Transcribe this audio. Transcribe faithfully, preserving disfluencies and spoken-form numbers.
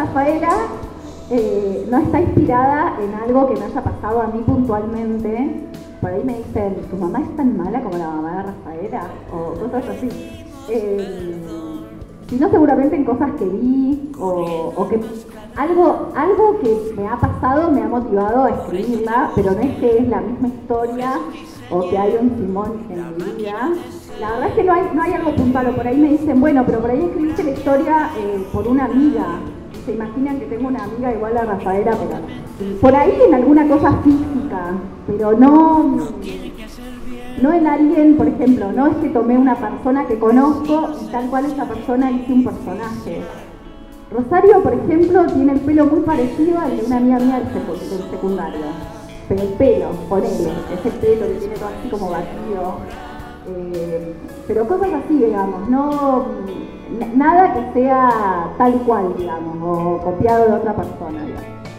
Rafaela eh, no está inspirada en algo que me haya pasado a mí puntualmente. Por ahí me dicen, ¿tu mamá es tan mala como la mamá de Rafaela? O cosas así. Eh, sino seguramente en cosas que vi o, o que algo, algo que me ha pasado me ha motivado a escribirla, pero no es que es la misma historia o que hay un Simón en mi vida. La verdad es que no hay, no hay algo puntual, o por ahí me dicen, bueno, pero por ahí escribiste la historia eh, por una amiga. Se imaginan que tengo una amiga igual a Rafaela, pero por ahí en alguna cosa física, pero no, no en alguien, por ejemplo, no es que tomé una persona que conozco y tal cual esa persona hice un personaje. Rosario, por ejemplo, tiene el pelo muy parecido al de una amiga mía del, secu del secundario. Pero el pelo, ponele, ese pelo que tiene todo así como batido. Eh, pero cosas así, digamos, no nada que sea tal cual, digamos, o copiado de otra persona, digamos.